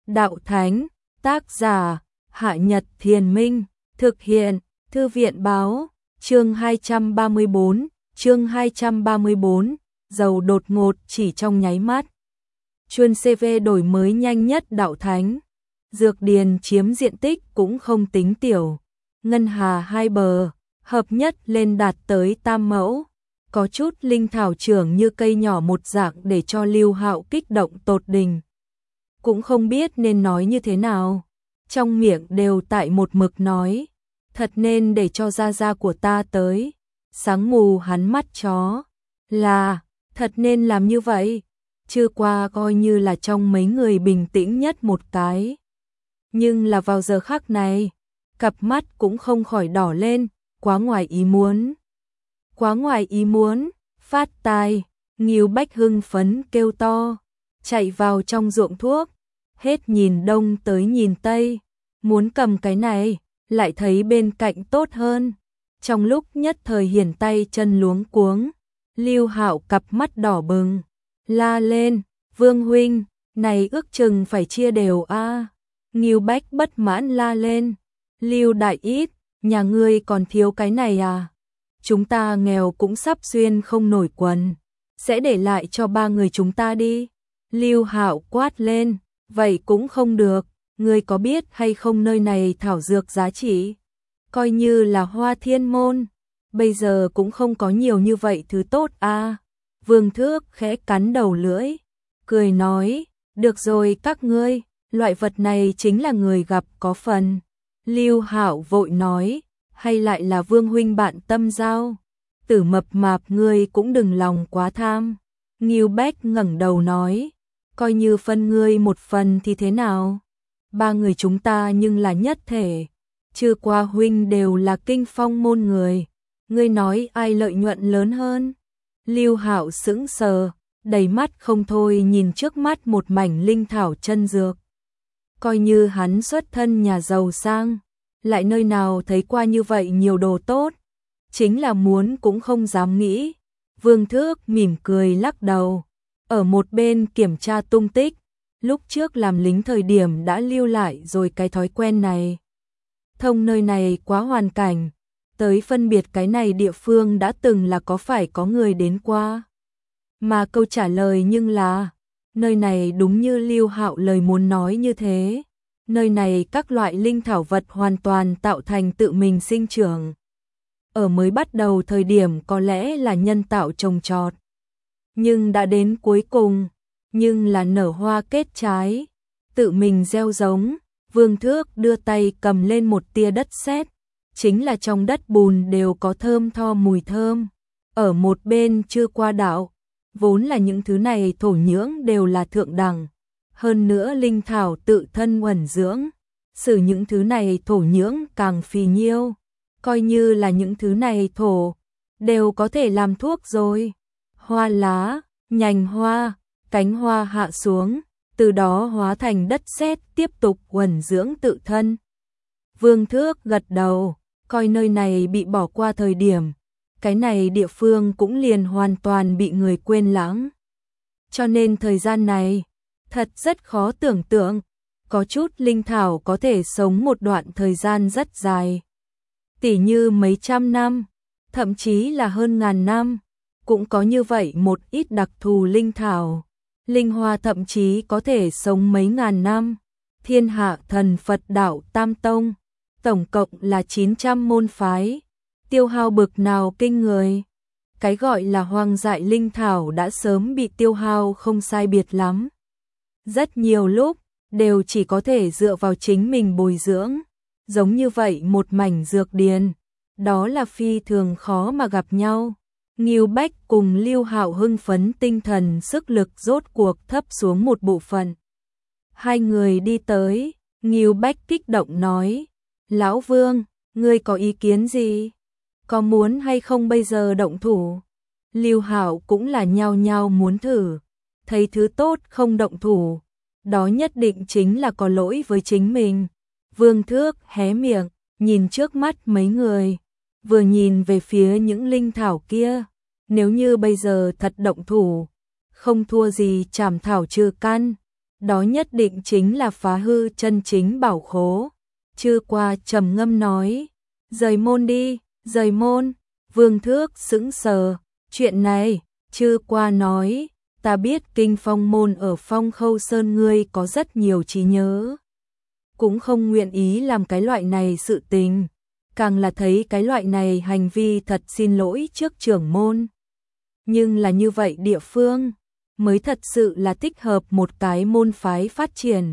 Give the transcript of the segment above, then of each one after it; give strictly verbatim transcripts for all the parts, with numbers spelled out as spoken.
Đạo Thánh, tác giả, Hạ Nhật Thiền Minh, thực hiện, Thư viện báo, chương hai trăm ba mươi bốn, chương hai trăm ba mươi bốn, giàu đột ngột chỉ trong nháy mắt. Chuyên xê vê đổi mới nhanh nhất Đạo Thánh. Dược điền chiếm diện tích cũng không tính tiểu. Ngân hà hai bờ, hợp nhất lên đạt tới tam mẫu. Có chút linh thảo trưởng như cây nhỏ một dạng để cho Lưu Hạo kích động tột đỉnh. Cũng không biết nên nói như thế nào. Trong miệng đều tại một mực nói. Thật nên để cho gia gia của ta tới. Sáng mù hắn mắt chó. Là, thật nên làm như vậy. Chưa qua coi như là trong mấy người bình tĩnh nhất một cái. Nhưng là vào giờ khắc này, cặp mắt cũng không khỏi đỏ lên, quá ngoài ý muốn. Quá ngoài ý muốn, phát tài, Ngưu Bách hưng phấn kêu to, chạy vào trong ruộng thuốc, hết nhìn đông tới nhìn tây, muốn cầm cái này, lại thấy bên cạnh tốt hơn. Trong lúc nhất thời hiển tay chân luống cuống, Lưu Hạo cặp mắt đỏ bừng, la lên, Vương huynh, này ước chừng phải chia đều a. À. Ngưu Bách bất mãn la lên, Lưu đại ít, nhà ngươi còn thiếu cái này à? Chúng ta nghèo cũng sắp xuyên không nổi quần, sẽ để lại cho ba người chúng ta đi. Lưu Hạo quát lên, vậy cũng không được, ngươi có biết hay không nơi này thảo dược giá trị? Coi như là Hoa Thiên Môn, bây giờ cũng không có nhiều như vậy thứ tốt a. À. Vương Thước khẽ cắn đầu lưỡi, cười nói, được rồi các ngươi, loại vật này chính là người gặp có phần. Lưu Hạo vội nói, hay lại là Vương huynh bạn tâm giao, Tử mập mạp ngươi cũng đừng lòng quá tham. Ngưu Bách ngẩng đầu nói, coi như phân ngươi một phần thì thế nào? Ba người chúng ta nhưng là nhất thể, chưa qua huynh đều là kinh phong môn người, ngươi nói ai lợi nhuận lớn hơn? Lưu Hạo sững sờ, đầy mắt không thôi nhìn trước mắt một mảnh linh thảo chân dược. Coi như hắn xuất thân nhà giàu sang, lại nơi nào thấy qua như vậy nhiều đồ tốt, chính là muốn cũng không dám nghĩ. Vương Thước mỉm cười lắc đầu, ở một bên kiểm tra tung tích, lúc trước làm lính thời điểm đã lưu lại rồi cái thói quen này. Thông nơi này quá hoàn cảnh, tới phân biệt cái này địa phương đã từng là có phải có người đến qua. Mà câu trả lời nhưng là, nơi này đúng như Lưu Hạo lời muốn nói như thế. Nơi này các loại linh thảo vật hoàn toàn tạo thành tự mình sinh trưởng. Ở mới bắt đầu thời điểm có lẽ là nhân tạo trồng trọt. Nhưng đã đến cuối cùng, nhưng là nở hoa kết trái, tự mình gieo giống. Vương Thước đưa tay cầm lên một tia đất sét, chính là trong đất bùn đều có thơm tho mùi thơm. Ở một bên chưa qua đạo, vốn là những thứ này thổ nhưỡng đều là thượng đẳng. Hơn nữa linh thảo tự thân uẩn dưỡng, xử những thứ này thổ nhưỡng càng phì nhiêu, coi như là những thứ này thổ, đều có thể làm thuốc rồi. Hoa lá, nhành hoa, cánh hoa hạ xuống, từ đó hóa thành đất sét tiếp tục uẩn dưỡng tự thân. Vương Thước gật đầu, coi nơi này bị bỏ qua thời điểm, cái này địa phương cũng liền hoàn toàn bị người quên lãng. Cho nên thời gian này, thật rất khó tưởng tượng, có chút linh thảo có thể sống một đoạn thời gian rất dài. Tỉ như mấy trăm năm, thậm chí là hơn ngàn năm, cũng có như vậy một ít đặc thù linh thảo. Linh hoa thậm chí có thể sống mấy ngàn năm. Thiên hạ thần Phật đạo Tam Tông, tổng cộng là chín trăm môn phái, tiêu hao bực nào kinh người. Cái gọi là hoang dại linh thảo đã sớm bị tiêu hao không sai biệt lắm. Rất nhiều lúc, đều chỉ có thể dựa vào chính mình bồi dưỡng. Giống như vậy một mảnh dược điền, đó là phi thường khó mà gặp nhau. Ngưu Bách cùng Lưu Hạo hưng phấn tinh thần sức lực rốt cuộc thấp xuống một bộ phận. Hai người đi tới, Ngưu Bách kích động nói, Lão Vương, ngươi có ý kiến gì? Có muốn hay không bây giờ động thủ? Lưu Hạo cũng là nhao nhao muốn thử, thấy thứ tốt không động thủ, đó nhất định chính là có lỗi với chính mình. Vương Thước hé miệng, nhìn trước mắt mấy người, vừa nhìn về phía những linh thảo kia, nếu như bây giờ thật động thủ, không thua gì chảm thảo trừ căn, đó nhất định chính là phá hư chân chính bảo khố. Chư qua trầm ngâm nói, rời môn đi, rời môn. Vương Thước sững sờ, chuyện này, chư qua nói, ta biết Kinh Phong môn ở Phong Khâu Sơn ngươi có rất nhiều trí nhớ, cũng không nguyện ý làm cái loại này sự tình, càng là thấy cái loại này hành vi thật xin lỗi trước trưởng môn. Nhưng là như vậy địa phương mới thật sự là thích hợp một cái môn phái phát triển.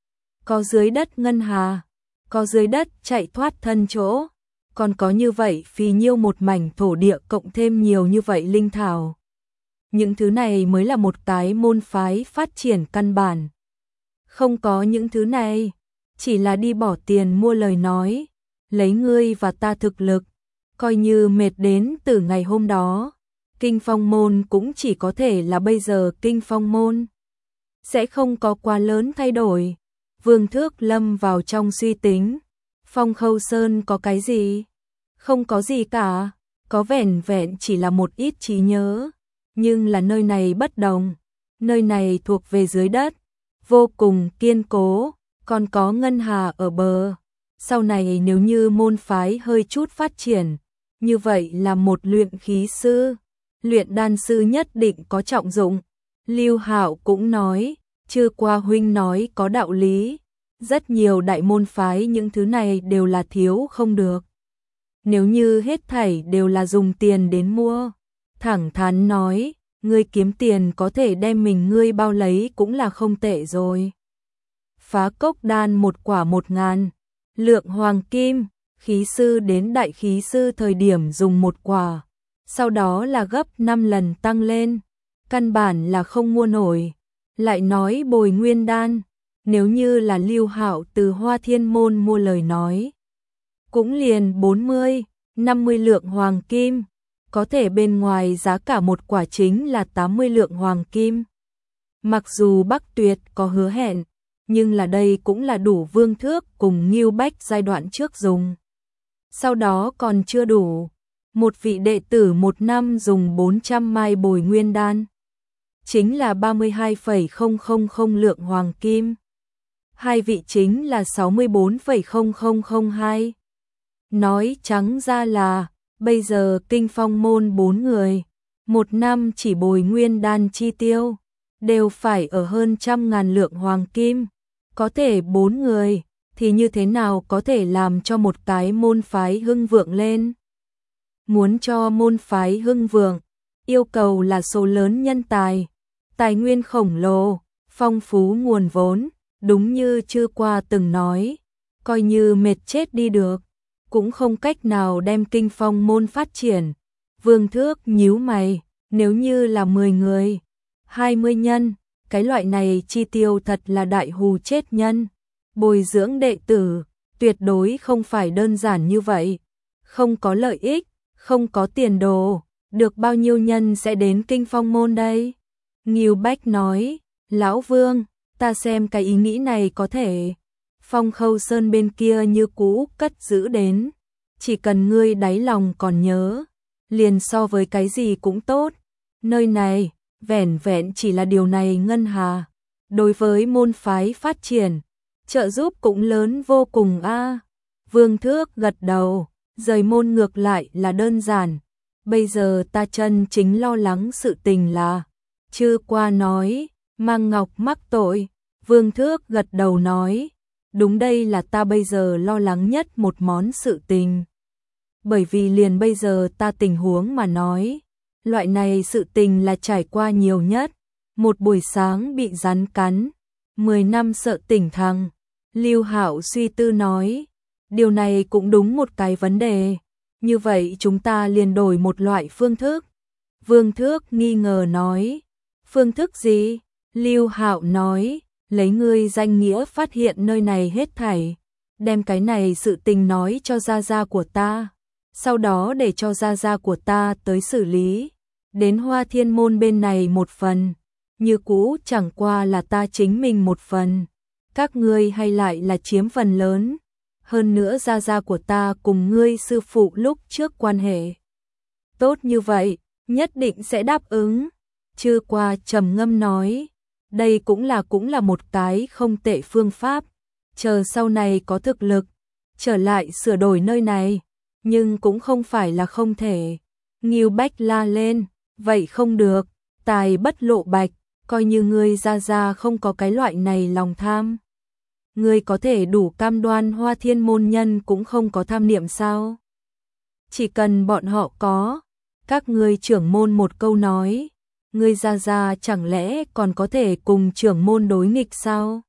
Có dưới đất ngân hà, có dưới đất chạy thoát thân chỗ, còn có như vậy phì nhiêu một mảnh thổ địa cộng thêm nhiều như vậy linh thảo. Những thứ này mới là một cái môn phái phát triển căn bản. Không có những thứ này, chỉ là đi bỏ tiền mua lời nói, lấy ngươi và ta thực lực, coi như mệt đến từ ngày hôm đó. Kinh Phong môn cũng chỉ có thể là bây giờ Kinh Phong môn. Sẽ không có quá lớn thay đổi. Vương Thước lâm vào trong suy tính. Phong Khâu Sơn có cái gì? Không có gì cả. Có vẻn vẹn chỉ là một ít trí nhớ. Nhưng là nơi này bất đồng. Nơi này thuộc về dưới đất. Vô cùng kiên cố. Còn có ngân hà ở bờ. Sau này nếu như môn phái hơi chút phát triển, như vậy là một luyện khí sư, luyện đan sư nhất định có trọng dụng. Lưu Hạo cũng nói, Chư qua huynh nói có đạo lý, rất nhiều đại môn phái những thứ này đều là thiếu không được. Nếu như hết thảy đều là dùng tiền đến mua, thẳng thắn nói, ngươi kiếm tiền có thể đem mình ngươi bao lấy cũng là không tệ rồi. Phá cốc đan một quả một ngàn, lượng hoàng kim, khí sư đến đại khí sư thời điểm dùng một quả, sau đó là gấp năm lần tăng lên, căn bản là không mua nổi. Lại nói bồi nguyên đan, nếu như là Lưu Hạo từ Hoa Thiên môn mua lời nói, cũng liền bốn mươi, năm mươi lượng hoàng kim, có thể bên ngoài giá cả một quả chính là tám mươi lượng hoàng kim. Mặc dù Bắc Tuyệt có hứa hẹn, nhưng là đây cũng là đủ Vương Thước cùng Ngưu Bách giai đoạn trước dùng. Sau đó còn chưa đủ, một vị đệ tử một năm dùng bốn trăm mai bồi nguyên đan, chính là ba mươi hai phẩy không không không lượng hoàng kim. Hai vị chính là sáu mươi bốn phẩy không không không hai. Nói trắng ra là, bây giờ Kinh Phong môn bốn người, một năm chỉ bồi nguyên đan chi tiêu, đều phải ở hơn trăm ngàn lượng hoàng kim. Có thể bốn người, thì như thế nào có thể làm cho một cái môn phái hưng vượng lên? Muốn cho môn phái hưng vượng, yêu cầu là số lớn nhân tài, tài nguyên khổng lồ, phong phú nguồn vốn, đúng như Chư Qua từng nói, coi như mệt chết đi được, cũng không cách nào đem Kinh Phong môn phát triển. Vương Thước nhíu mày, nếu như là mười người, hai mươi nhân, cái loại này chi tiêu thật là đại hù chết nhân. Bồi dưỡng đệ tử, tuyệt đối không phải đơn giản như vậy, không có lợi ích, không có tiền đồ, được bao nhiêu nhân sẽ đến Kinh Phong môn đây? Ngưu Bách nói, Lão Vương, ta xem cái ý nghĩ này có thể. Phong Khâu Sơn bên kia như cũ cất giữ đến, chỉ cần ngươi đáy lòng còn nhớ, liền so với cái gì cũng tốt. Nơi này, vẻn vẹn chỉ là điều này ngân hà, đối với môn phái phát triển, trợ giúp cũng lớn vô cùng a. À. Vương Thước gật đầu, rời môn ngược lại là đơn giản. Bây giờ ta chân chính lo lắng sự tình là, Chư Qua nói, Mang Ngọc mắc tội. Vương Thước gật đầu nói, đúng đây là ta bây giờ lo lắng nhất một món sự tình. Bởi vì liền bây giờ ta tình huống mà nói, loại này sự tình là trải qua nhiều nhất. Một buổi sáng bị rắn cắn, mười năm sợ tỉnh thằng. Lưu Hạo suy tư nói, điều này cũng đúng một cái vấn đề. Như vậy chúng ta liền đổi một loại phương thức. Vương Thước nghi ngờ nói, phương thức gì? Lưu Hạo nói, lấy ngươi danh nghĩa phát hiện nơi này hết thảy, đem cái này sự tình nói cho gia gia của ta, sau đó để cho gia gia của ta tới xử lý. Đến Hoa Thiên môn bên này một phần, như cũ chẳng qua là ta chính mình một phần, các ngươi hay lại là chiếm phần lớn. Hơn nữa gia gia của ta cùng ngươi sư phụ lúc trước quan hệ tốt như vậy, nhất định sẽ đáp ứng. Chư Qua trầm ngâm nói, đây cũng là cũng là một cái không tệ phương pháp, chờ sau này có thực lực, trở lại sửa đổi nơi này, nhưng cũng không phải là không thể. Ngưu Bách la lên, vậy không được, tài bất lộ bạch, coi như ngươi ra ra không có cái loại này lòng tham. Ngươi có thể đủ cam đoan Hoa Thiên môn nhân cũng không có tham niệm sao? Chỉ cần bọn họ có, các ngươi trưởng môn một câu nói, ngươi ra ra chẳng lẽ còn có thể cùng trưởng môn đối nghịch sao?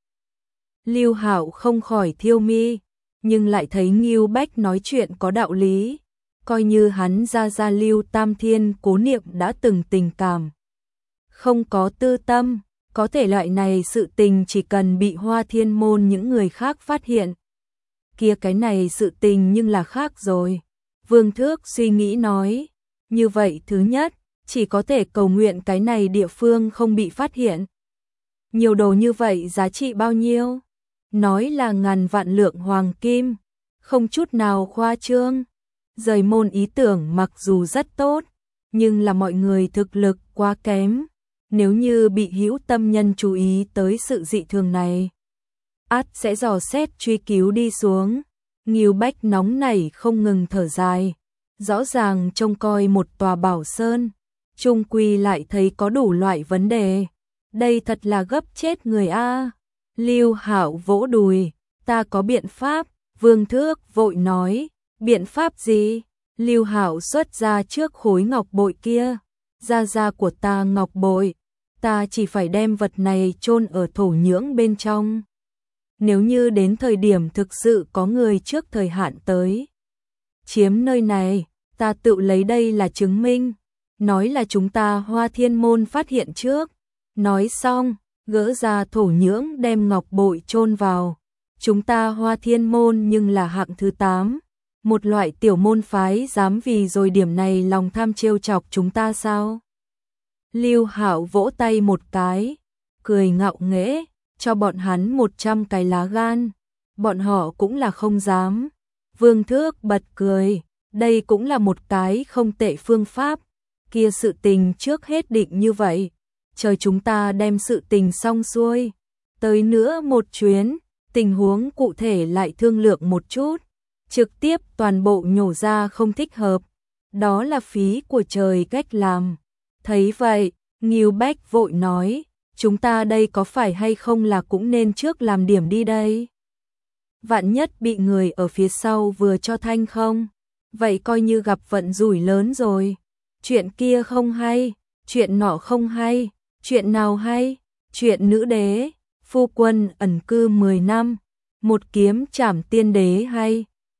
Lưu Hạo không khỏi thiêu mi, nhưng lại thấy Ngưu Bách nói chuyện có đạo lý, coi như hắn ra ra Lưu Tam Thiên cố niệm đã từng tình cảm. Không có tư tâm, có thể loại này sự tình chỉ cần bị Hoa Thiên môn những người khác phát hiện. Kia cái này sự tình nhưng là khác rồi. Vương Thước suy nghĩ nói, như vậy thứ nhất, chỉ có thể cầu nguyện cái này địa phương không bị phát hiện. Nhiều đồ như vậy giá trị bao nhiêu? Nói là ngàn vạn lượng hoàng kim, không chút nào khoa trương. Rời môn ý tưởng mặc dù rất tốt, nhưng là mọi người thực lực quá kém. Nếu như bị hữu tâm nhân chú ý tới sự dị thường này, ắt sẽ dò xét truy cứu đi xuống. Ngưu Bách nóng nảy không ngừng thở dài, rõ ràng trông coi một tòa bảo sơn, chung quy lại thấy có đủ loại vấn đề. Đây thật là gấp chết người a. Lưu Hạo vỗ đùi, ta có biện pháp. Vương Thước vội nói, biện pháp gì? Lưu Hạo xuất ra trước khối ngọc bội kia, gia gia của ta ngọc bội, ta chỉ phải đem vật này chôn ở thổ nhưỡng bên trong. Nếu như đến thời điểm thực sự có người trước thời hạn tới chiếm nơi này, ta tự lấy đây là chứng minh, nói là chúng ta Hoa Thiên môn phát hiện trước. Nói xong, gỡ ra thổ nhưỡng đem ngọc bội chôn vào. Chúng ta Hoa Thiên môn nhưng là hạng thứ tám, một loại tiểu môn phái dám vì rồi điểm này lòng tham trêu chọc chúng ta sao? Lưu Hạo vỗ tay một cái, cười ngạo nghễ, cho bọn hắn một trăm cái lá gan, bọn họ cũng là không dám. Vương Thước bật cười, đây cũng là một cái không tệ phương pháp, kia sự tình trước hết định như vậy, chờ chúng ta đem sự tình xong xuôi, tới nữa một chuyến, tình huống cụ thể lại thương lượng một chút, trực tiếp toàn bộ nhổ ra không thích hợp, đó là phí của trời cách làm. Thấy vậy, Ngưu Bách vội nói, chúng ta đây có phải hay không là cũng nên trước làm điểm đi đây? Vạn nhất bị người ở phía sau vừa cho thanh không? Vậy coi như gặp vận rủi lớn rồi. Chuyện kia không hay, chuyện nọ không hay, chuyện nào hay? Chuyện nữ đế, phu quân ẩn cư mười năm, một kiếm trảm tiên đế hay?